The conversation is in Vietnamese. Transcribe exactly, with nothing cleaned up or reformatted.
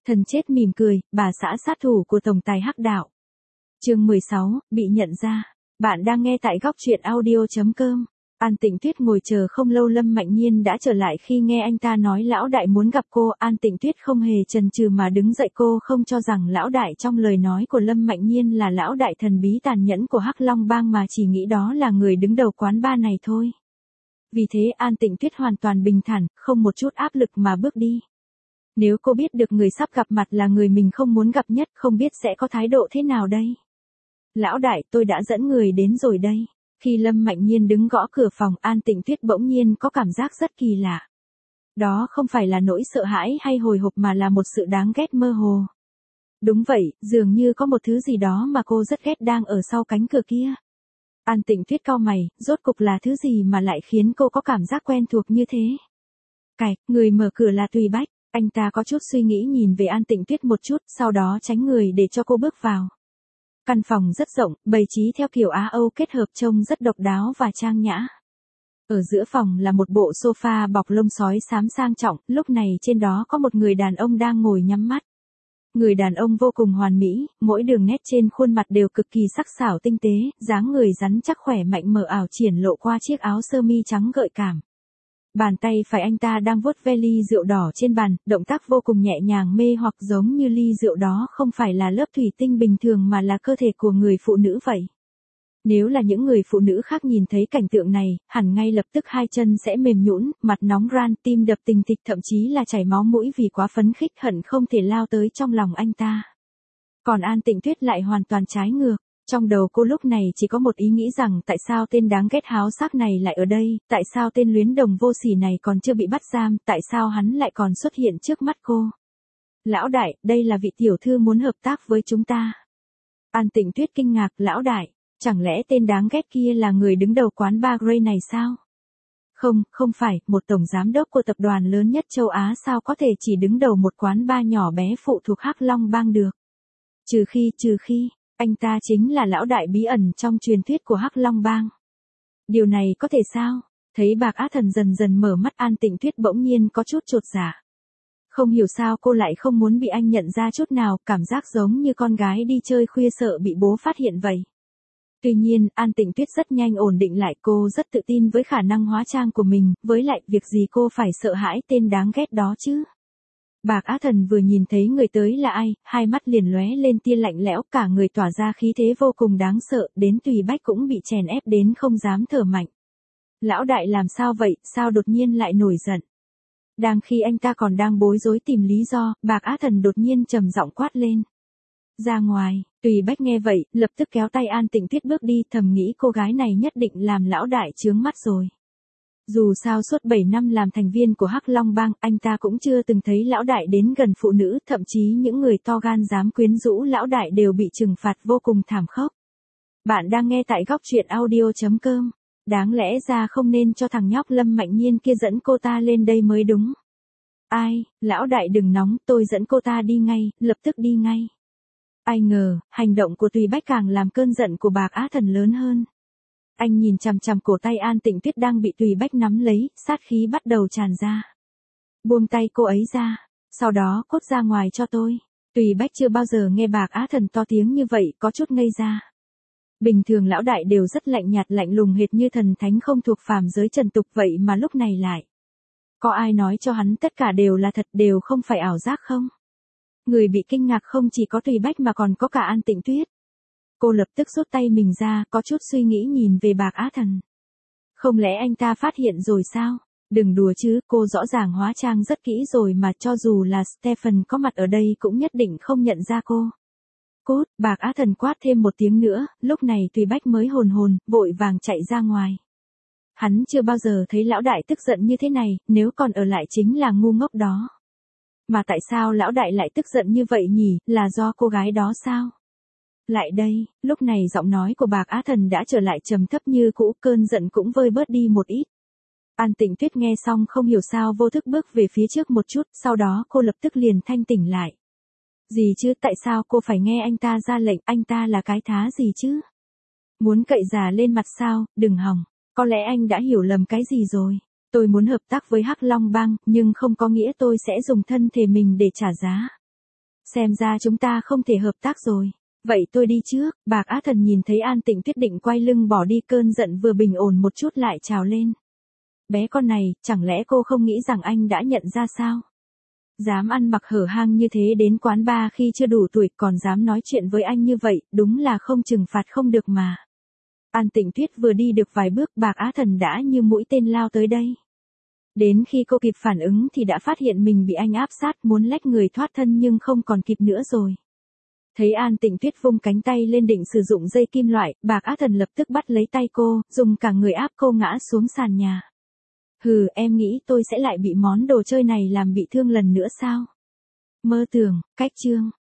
Thần chết mỉm cười, bà xã sát thủ của tổng tài hắc đạo. Chương mười sáu, bị nhận ra. Bạn đang nghe tại góc truyện audio chấm com. An Tịnh Tuyết ngồi chờ không lâu Lâm Mạnh Nhiên đã trở lại khi nghe anh ta nói lão đại muốn gặp cô. An Tịnh Tuyết không hề chần chừ mà đứng dậy, cô không cho rằng lão đại trong lời nói của Lâm Mạnh Nhiên là lão đại thần bí tàn nhẫn của Hắc Long Bang mà chỉ nghĩ đó là người đứng đầu quán bar này thôi. Vì thế An Tịnh Tuyết hoàn toàn bình thản, không một chút áp lực mà bước đi. Nếu cô biết được người sắp gặp mặt là người mình không muốn gặp nhất, không biết sẽ có thái độ thế nào đây? Lão đại, tôi đã dẫn người đến rồi đây. Khi Lâm Mạnh Nhiên đứng gõ cửa phòng, An Tịnh Tuyết bỗng nhiên có cảm giác rất kỳ lạ. Đó không phải là nỗi sợ hãi hay hồi hộp mà là một sự đáng ghét mơ hồ. Đúng vậy, dường như có một thứ gì đó mà cô rất ghét đang ở sau cánh cửa kia. An Tịnh Tuyết cau mày, rốt cục là thứ gì mà lại khiến cô có cảm giác quen thuộc như thế? Cạch, người mở cửa là Tùy Bách. Anh ta có chút suy nghĩ nhìn về An Tịnh Tuyết một chút, sau đó tránh người để cho cô bước vào. Căn phòng rất rộng, bày trí theo kiểu Á Âu kết hợp trông rất độc đáo và trang nhã. Ở giữa phòng là một bộ sofa bọc lông sói xám sang trọng, lúc này trên đó có một người đàn ông đang ngồi nhắm mắt. Người đàn ông vô cùng hoàn mỹ, mỗi đường nét trên khuôn mặt đều cực kỳ sắc sảo tinh tế, dáng người rắn chắc khỏe mạnh mờ ảo triển lộ qua chiếc áo sơ mi trắng gợi cảm. Bàn tay phải anh ta đang vuốt ve ly rượu đỏ trên bàn, động tác vô cùng nhẹ nhàng mê hoặc, giống như ly rượu đó không phải là lớp thủy tinh bình thường mà là cơ thể của người phụ nữ vậy. Nếu là những người phụ nữ khác nhìn thấy cảnh tượng này, hẳn ngay lập tức hai chân sẽ mềm nhũn, mặt nóng ran, tim đập tình thịch, thậm chí là chảy máu mũi vì quá phấn khích, hận không thể lao tới trong lòng anh ta. Còn An Tịnh Tuyết lại hoàn toàn trái ngược. Trong đầu cô lúc này chỉ có một ý nghĩ rằng tại sao tên đáng ghét háo sắc này lại ở đây, tại sao tên luyến đồng vô sỉ này còn chưa bị bắt giam, tại sao hắn lại còn xuất hiện trước mắt cô. Lão đại, đây là vị tiểu thư muốn hợp tác với chúng ta. An Tịnh Tuyết kinh ngạc, lão đại, chẳng lẽ tên đáng ghét kia là người đứng đầu quán bar Grey này sao? Không, không phải, một tổng giám đốc của tập đoàn lớn nhất châu Á sao có thể chỉ đứng đầu một quán bar nhỏ bé phụ thuộc Hắc Long Bang được. Trừ khi, trừ khi... Anh ta chính là lão đại bí ẩn trong truyền thuyết của Hắc Long Bang. Điều này có thể sao? Thấy Bạc Á Thần dần dần mở mắt, An Tịnh Tuyết bỗng nhiên có chút chột dạ. Không hiểu sao cô lại không muốn bị anh nhận ra chút nào, cảm giác giống như con gái đi chơi khuya sợ bị bố phát hiện vậy. Tuy nhiên, An Tịnh Tuyết rất nhanh ổn định lại, cô rất tự tin với khả năng hóa trang của mình, với lại việc gì cô phải sợ hãi tên đáng ghét đó chứ? Bạc Á Thần vừa nhìn thấy người tới là ai, hai mắt liền lóe lên tia lạnh lẽo, cả người tỏa ra khí thế vô cùng đáng sợ, đến Tùy Bách cũng bị chèn ép đến không dám thở mạnh. Lão đại làm sao vậy, sao đột nhiên lại nổi giận? Đang khi anh ta còn đang bối rối tìm lý do, Bạc Á Thần đột nhiên trầm giọng quát lên. Ra ngoài. Tùy Bách nghe vậy, lập tức kéo tay An Tịnh Tuyết bước đi, thầm nghĩ cô gái này nhất định làm lão đại chướng mắt rồi. Dù sao suốt bảy năm làm thành viên của Hắc Long Bang, anh ta cũng chưa từng thấy lão đại đến gần phụ nữ, thậm chí những người to gan dám quyến rũ lão đại đều bị trừng phạt vô cùng thảm khốc. Bạn đang nghe tại góc truyện audio chấm com. Đáng lẽ ra không nên cho thằng nhóc Lâm Mạnh Nhiên kia dẫn cô ta lên đây mới đúng. Ai, lão đại đừng nóng, tôi dẫn cô ta đi ngay, lập tức đi ngay. Ai ngờ, hành động của Tùy Bách càng làm cơn giận của Bạc Á Thần lớn hơn. Anh nhìn chằm chằm cổ tay An Tịnh Tuyết đang bị Tùy Bách nắm lấy, sát khí bắt đầu tràn ra. Buông tay cô ấy ra, sau đó cút ra ngoài cho tôi. Tùy Bách chưa bao giờ nghe Bạc Á Thần to tiếng như vậy, có chút ngây ra. Bình thường lão đại đều rất lạnh nhạt lạnh lùng hệt như thần thánh không thuộc phàm giới trần tục, vậy mà lúc này lại. Có ai nói cho hắn tất cả đều là thật, đều không phải ảo giác không? Người bị kinh ngạc không chỉ có Tùy Bách mà còn có cả An Tịnh Tuyết. Cô lập tức rút tay mình ra, có chút suy nghĩ nhìn về Bạc Á Thần. Không lẽ anh ta phát hiện rồi sao? Đừng đùa chứ, cô rõ ràng hóa trang rất kỹ rồi mà, cho dù là Stephen có mặt ở đây cũng nhất định không nhận ra cô. Cút, Bạc Á Thần quát thêm một tiếng nữa, lúc này Tùy Bách mới hồn hồn, vội vàng chạy ra ngoài. Hắn chưa bao giờ thấy lão đại tức giận như thế này, nếu còn ở lại chính là ngu ngốc đó. Mà tại sao lão đại lại tức giận như vậy nhỉ, là do cô gái đó sao? Lại đây, lúc này giọng nói của Bạc Á Thần đã trở lại trầm thấp như cũ, cơn giận cũng vơi bớt đi một ít. An Tịnh Tuyết nghe xong không hiểu sao vô thức bước về phía trước một chút, sau đó cô lập tức liền thanh tỉnh lại. Gì chứ, tại sao cô phải nghe anh ta ra lệnh, anh ta là cái thá gì chứ? Muốn cậy già lên mặt sao, đừng hòng, có lẽ anh đã hiểu lầm cái gì rồi. Tôi muốn hợp tác với Hắc Long Bang, nhưng không có nghĩa tôi sẽ dùng thân thể mình để trả giá. Xem ra chúng ta không thể hợp tác rồi. Vậy tôi đi trước. Bạc Á Thần nhìn thấy An Tịnh Tuyết định quay lưng bỏ đi, cơn giận vừa bình ổn một chút lại trào lên. Bé con này, chẳng lẽ cô không nghĩ rằng anh đã nhận ra sao? Dám ăn mặc hở hang như thế đến quán bar khi chưa đủ tuổi, còn dám nói chuyện với anh như vậy, đúng là không trừng phạt không được mà. An Tịnh Tuyết vừa đi được vài bước, Bạc Á Thần đã như mũi tên lao tới đây. Đến khi cô kịp phản ứng thì đã phát hiện mình bị anh áp sát, muốn lách người thoát thân nhưng không còn kịp nữa rồi. Thấy An Tịnh Tuyết vung cánh tay lên định sử dụng dây kim loại, Bạc Á Thần lập tức bắt lấy tay cô, dùng cả người áp cô ngã xuống sàn nhà. Hừ, em nghĩ tôi sẽ lại bị món đồ chơi này làm bị thương lần nữa sao? Mơ tưởng. Cách chương